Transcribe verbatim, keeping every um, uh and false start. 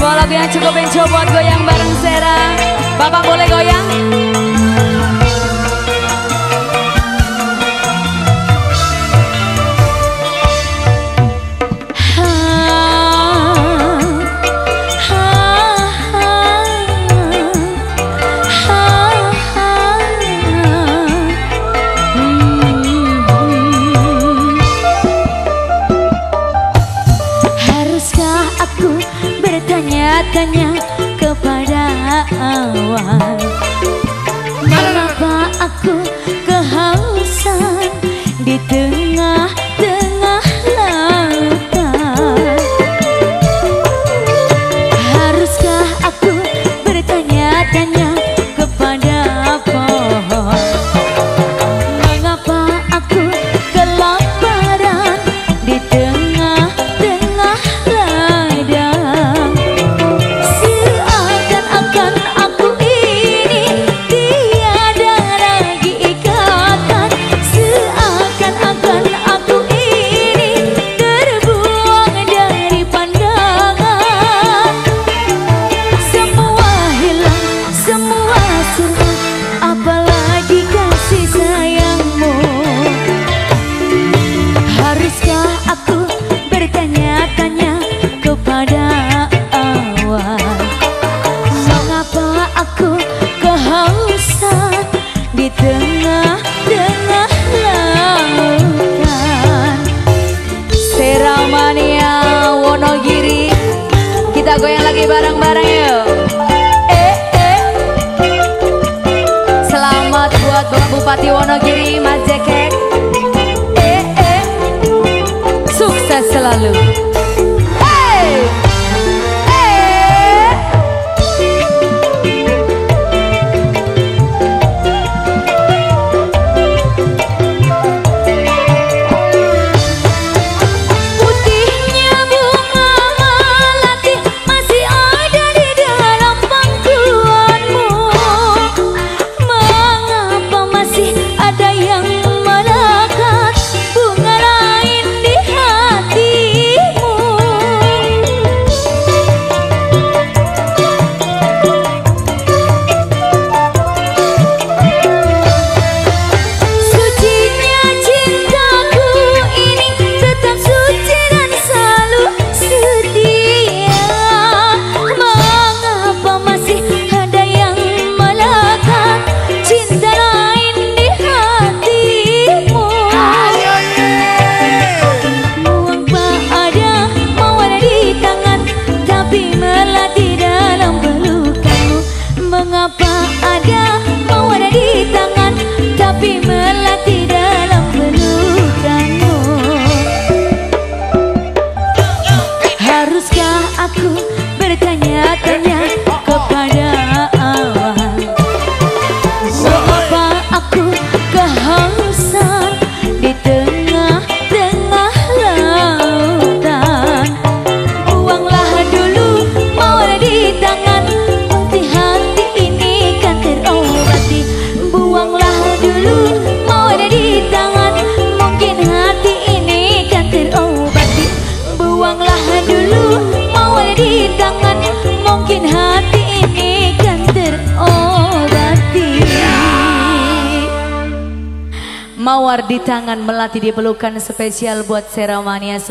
Sebuah lagu yang cukup enjoy buat goyang bareng Sera. Bapak boleh goyang? Bertanya-tanya kepada awan, mengapa aku kehausan di tengah-tengah lautan? Haruskah aku bertanya-tanya kepada pohon, mengapa aku kelaparan di tengah-tengah ladang? Di tengah-tengah lautan. Sera Mania Wonogiri, kita goyang lagi bareng-bareng yuk. Eh eh. Selamat buat Bapak Bupati Wonogiri, Mas Jekek. Eh eh. Sukses selalu. Hey. Mengapa ada mau ada di tangan, tapi melatih dalam pelukanmu? Haruskah aku bertanya-tanya kepada awan, mengapa aku kehausan di tengah-tengah lautan? Buanglah dulu mau ada di tangan, buanglah dulu mau ada di tangan, mungkin hati ini kan terobati. Buanglah dulu mau ada di tangan, mungkin hati ini kan terobati. Mawar di tangan, melati di pelukan, spesial buat Sera Mania.